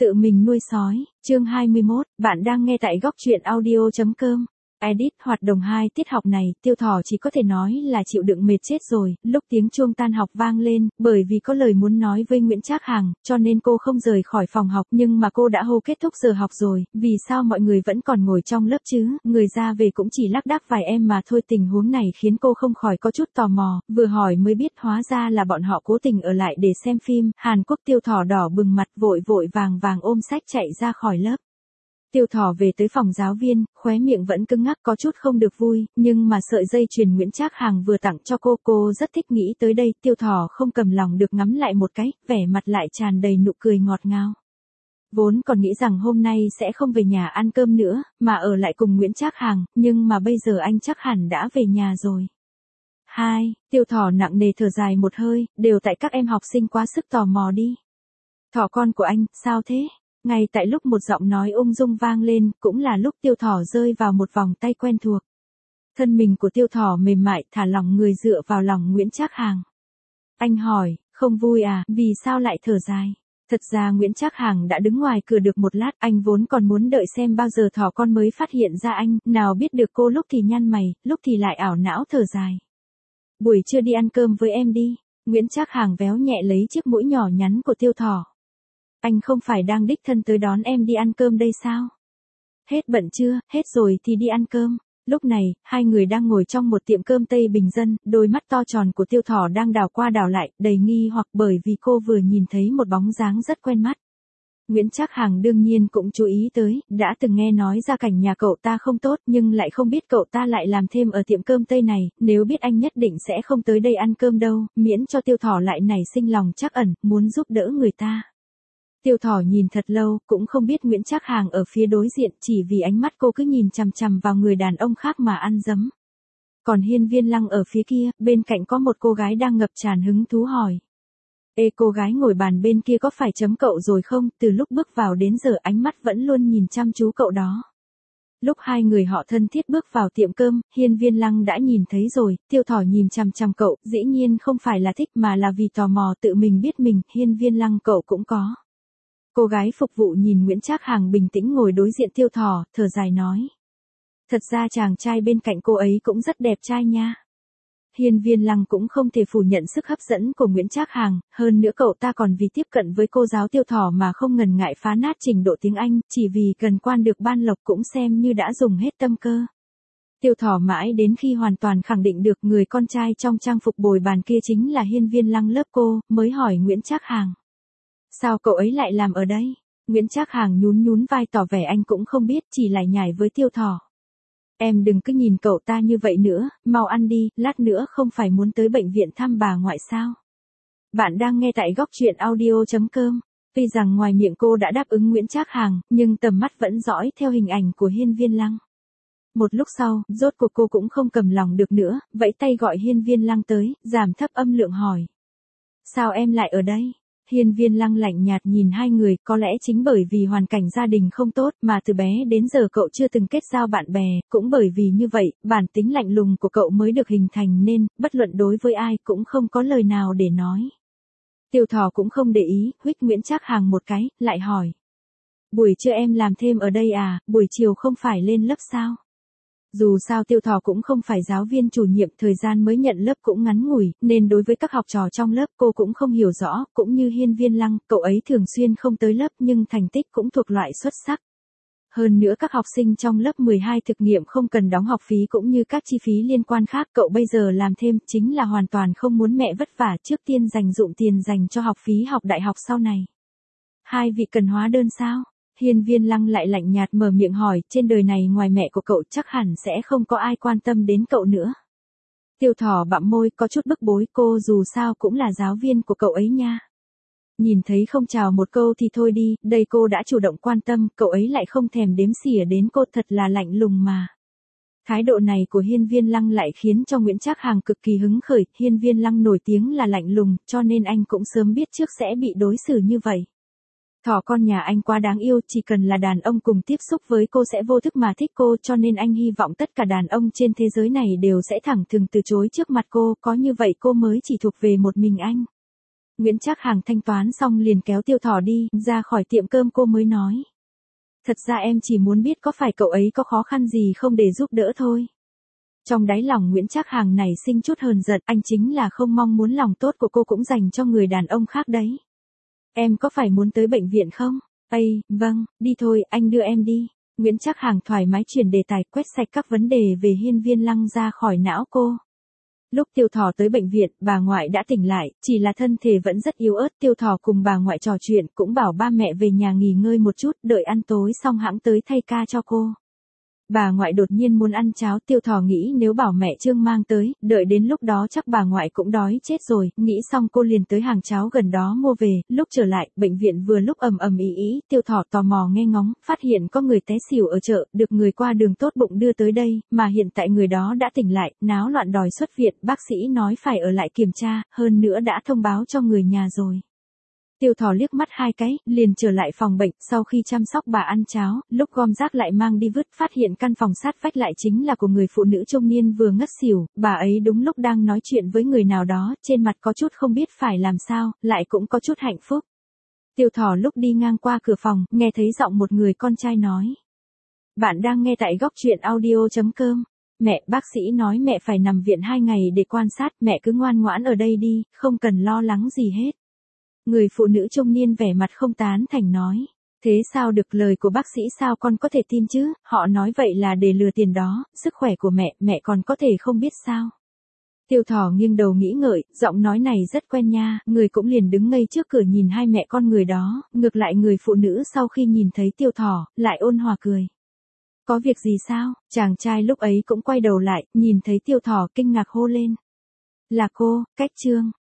Tự mình nuôi sói, chương 21, bạn đang nghe tại góc truyện audio.com. Edit hoạt động 2 tiết học này, Tiêu Thỏ chỉ có thể nói là chịu đựng mệt chết rồi, lúc tiếng chuông tan học vang lên, bởi vì có lời muốn nói với Nguyễn Trác Hằng, cho nên cô không rời khỏi phòng học, nhưng mà cô đã hô kết thúc giờ học rồi, vì sao mọi người vẫn còn ngồi trong lớp chứ, người ra về cũng chỉ lác đác vài em mà thôi. Tình huống này khiến cô không khỏi có chút tò mò, vừa hỏi mới biết hóa ra là bọn họ cố tình ở lại để xem phim. Hàn Quốc. Tiêu Thỏ đỏ bừng mặt, vội vội vàng vàng ôm sách chạy ra khỏi lớp. Tiêu Thỏ về tới phòng giáo viên, khóe miệng vẫn cứng ngắc, có chút không được vui, nhưng mà sợi dây chuyền Nguyễn Trác Hằng vừa tặng cho cô rất thích. Nghĩ tới đây, Tiêu Thỏ không cầm lòng được ngắm lại một cái, vẻ mặt lại tràn đầy nụ cười ngọt ngào. Vốn còn nghĩ rằng hôm nay sẽ không về nhà ăn cơm nữa, mà ở lại cùng Nguyễn Trác Hằng, nhưng mà bây giờ anh chắc hẳn đã về nhà rồi. Tiêu Thỏ nặng nề thở dài một hơi, đều tại các em học sinh quá sức tò mò đi. Thỏ con của anh, sao thế? Ngay tại lúc một giọng nói ung dung vang lên, cũng là lúc Tiêu Thỏ rơi vào một vòng tay quen thuộc. Thân mình của Tiêu Thỏ mềm mại, thả lỏng người dựa vào lòng Nguyễn Trác Hằng. Anh hỏi, không vui à, vì sao lại thở dài? Thật ra Nguyễn Trác Hằng đã đứng ngoài cửa được một lát, anh vốn còn muốn đợi xem bao giờ Thỏ con mới phát hiện ra anh, nào biết được cô lúc thì nhăn mày, lúc thì lại ảo não thở dài. Buổi trưa đi ăn cơm với em đi. Nguyễn Trác Hằng véo nhẹ lấy chiếc mũi nhỏ nhắn của Tiêu Thỏ. Anh không phải đang đích thân tới đón em đi ăn cơm đây sao? Hết bận chưa, hết rồi thì đi ăn cơm. Lúc này, hai người đang ngồi trong một tiệm cơm Tây bình dân, đôi mắt to tròn của Tiêu Thỏ đang đảo qua đảo lại, đầy nghi hoặc bởi vì cô vừa nhìn thấy một bóng dáng rất quen mắt. Nguyễn Trác Hằng đương nhiên cũng chú ý tới, đã từng nghe nói gia cảnh nhà cậu ta không tốt, nhưng lại không biết cậu ta lại làm thêm ở tiệm cơm Tây này, nếu biết anh nhất định sẽ không tới đây ăn cơm đâu, miễn cho Tiêu Thỏ lại nảy sinh lòng trắc ẩn, muốn giúp đỡ người ta. Tiêu Thỏ nhìn thật lâu, cũng không biết Nguyễn Trác Hằng ở phía đối diện, chỉ vì ánh mắt cô cứ nhìn chằm chằm vào người đàn ông khác mà ăn dấm. Còn Hiên Viên Lăng ở phía kia, bên cạnh có một cô gái đang ngập tràn hứng thú hỏi. Ê, cô gái ngồi bàn bên kia có phải chấm cậu rồi không? Từ lúc bước vào đến giờ ánh mắt vẫn luôn nhìn chăm chú cậu đó. Lúc hai người họ thân thiết bước vào tiệm cơm, Hiên Viên Lăng đã nhìn thấy rồi. Tiêu Thỏ nhìn chằm chằm cậu, dĩ nhiên không phải là thích mà là vì tò mò, tự mình biết mình, Hiên Viên Lăng cậu cũng có. Cô gái phục vụ nhìn Nguyễn Trác Hằng bình tĩnh ngồi đối diện Tiêu Thỏ, thở dài nói. Thật ra chàng trai bên cạnh cô ấy cũng rất đẹp trai nha. Hiên Viên Lăng cũng không thể phủ nhận sức hấp dẫn của Nguyễn Trác Hằng, hơn nữa cậu ta còn vì tiếp cận với cô giáo Tiêu Thỏ mà không ngần ngại phá nát trình độ tiếng Anh, chỉ vì gần quan được ban lộc cũng xem như đã dùng hết tâm cơ. Tiêu Thỏ mãi đến khi hoàn toàn khẳng định được người con trai trong trang phục bồi bàn kia chính là Hiên Viên Lăng lớp cô, mới hỏi Nguyễn Trác Hằng. Sao cậu ấy lại làm ở đây? Nguyễn Trác Hằng nhún vai tỏ vẻ anh cũng không biết, chỉ lại nhải với Tiêu Thỏ. Em đừng cứ nhìn cậu ta như vậy nữa, mau ăn đi, lát nữa không phải muốn tới bệnh viện thăm bà ngoại sao? Bạn đang nghe tại góc truyện audio.com. Tuy rằng ngoài miệng cô đã đáp ứng Nguyễn Trác Hằng, nhưng tầm mắt vẫn dõi theo hình ảnh của Hiên Viên Lăng. Một lúc sau, rốt cuộc cô cũng không cầm lòng được nữa, vẫy tay gọi Hiên Viên Lăng tới, giảm thấp âm lượng hỏi. Sao em lại ở đây? Hiên Viên Lăng lạnh nhạt nhìn hai người, có lẽ chính bởi vì hoàn cảnh gia đình không tốt mà từ bé đến giờ cậu chưa từng kết giao bạn bè, cũng bởi vì như vậy, bản tính lạnh lùng của cậu mới được hình thành nên, bất luận đối với ai cũng không có lời nào để nói. Tiêu Thỏ cũng không để ý, huých Nguyễn Trác Hằng một cái, lại hỏi. Buổi trưa em làm thêm ở đây à, buổi chiều không phải lên lớp sao? Dù sao Tiêu Thỏ cũng không phải giáo viên chủ nhiệm, thời gian mới nhận lớp cũng ngắn ngủi, nên đối với các học trò trong lớp cô cũng không hiểu rõ, cũng như Hiên Viên Lăng, cậu ấy thường xuyên không tới lớp nhưng thành tích cũng thuộc loại xuất sắc. Hơn nữa các học sinh trong lớp 12 thực nghiệm không cần đóng học phí cũng như các chi phí liên quan khác, cậu bây giờ làm thêm chính là hoàn toàn không muốn mẹ vất vả, trước tiên dành dụm tiền dành cho học phí học đại học sau này. Hai vị cần hóa đơn sao? Hiên Viên Lăng lại lạnh nhạt mở miệng hỏi, trên đời này ngoài mẹ của cậu chắc hẳn sẽ không có ai quan tâm đến cậu nữa. Tiêu Thỏ bặm môi, có chút bức bối, cô dù sao cũng là giáo viên của cậu ấy nha. Nhìn thấy không chào một câu thì thôi đi, đây cô đã chủ động quan tâm, cậu ấy lại không thèm đếm xỉa đến cô, thật là lạnh lùng mà. Thái độ này của Hiên Viên Lăng lại khiến cho Nguyễn Trác Hằng cực kỳ hứng khởi, Hiên Viên Lăng nổi tiếng là lạnh lùng, cho nên anh cũng sớm biết trước sẽ bị đối xử như vậy. Thỏ con nhà anh quá đáng yêu, chỉ cần là đàn ông cùng tiếp xúc với cô sẽ vô thức mà thích cô, cho nên anh hy vọng tất cả đàn ông trên thế giới này đều sẽ thẳng thừng từ chối trước mặt cô, có như vậy cô mới chỉ thuộc về một mình anh. Nguyễn Trác Hàng thanh toán xong liền kéo Tiêu Thỏ đi, ra khỏi tiệm cơm cô mới nói. Thật ra em chỉ muốn biết có phải cậu ấy có khó khăn gì không để giúp đỡ thôi. Trong đáy lòng Nguyễn Trác Hàng này sinh chút hờn giận, anh chính là không mong muốn lòng tốt của cô cũng dành cho người đàn ông khác đấy. Em có phải muốn tới bệnh viện không? Ây, vâng, đi thôi, anh đưa em đi. Nguyễn Trác Hàng thoải mái chuyển đề tài, quét sạch các vấn đề về Hiên Viên Lăng ra khỏi não cô. Lúc Tiêu Thỏ tới bệnh viện, bà ngoại đã tỉnh lại, chỉ là thân thể vẫn rất yếu ớt. Tiêu Thỏ cùng bà ngoại trò chuyện, cũng bảo ba mẹ về nhà nghỉ ngơi một chút, đợi ăn tối xong hẵng tới thay ca cho cô. Bà ngoại đột nhiên muốn ăn cháo, Tiêu Thỏ nghĩ nếu bảo mẹ Trương mang tới, đợi đến lúc đó chắc bà ngoại cũng đói chết rồi, nghĩ xong cô liền tới hàng cháo gần đó mua về. Lúc trở lại, bệnh viện vừa lúc ầm ầm ĩ, Tiêu Thỏ tò mò nghe ngóng, phát hiện có người té xỉu ở chợ, được người qua đường tốt bụng đưa tới đây, mà hiện tại người đó đã tỉnh lại, náo loạn đòi xuất viện, bác sĩ nói phải ở lại kiểm tra, hơn nữa đã thông báo cho người nhà rồi. Tiêu Thỏ liếc mắt hai cái, liền trở lại phòng bệnh, sau khi chăm sóc bà ăn cháo, lúc gom rác lại mang đi vứt, phát hiện căn phòng sát vách lại chính là của người phụ nữ trung niên vừa ngất xỉu, bà ấy đúng lúc đang nói chuyện với người nào đó, trên mặt có chút không biết phải làm sao, lại cũng có chút hạnh phúc. Tiêu Thỏ lúc đi ngang qua cửa phòng, nghe thấy giọng một người con trai nói. Bạn đang nghe tại góc truyện audio.com. Mẹ, bác sĩ nói mẹ phải nằm viện 2 ngày để quan sát, mẹ cứ ngoan ngoãn ở đây đi, không cần lo lắng gì hết. Người phụ nữ trung niên vẻ mặt không tán thành nói. Thế sao được, lời của bác sĩ sao con có thể tin chứ, họ nói vậy là để lừa tiền đó, sức khỏe của mẹ còn có thể không biết sao. Tiêu Thỏ nghiêng đầu nghĩ ngợi, giọng nói này rất quen nha, người cũng liền đứng ngây trước cửa nhìn hai mẹ con người đó, ngược lại người phụ nữ sau khi nhìn thấy Tiêu Thỏ, lại ôn hòa cười. Có việc gì sao, chàng trai lúc ấy cũng quay đầu lại, nhìn thấy Tiêu Thỏ kinh ngạc hô lên. Là cô, Cách Trương.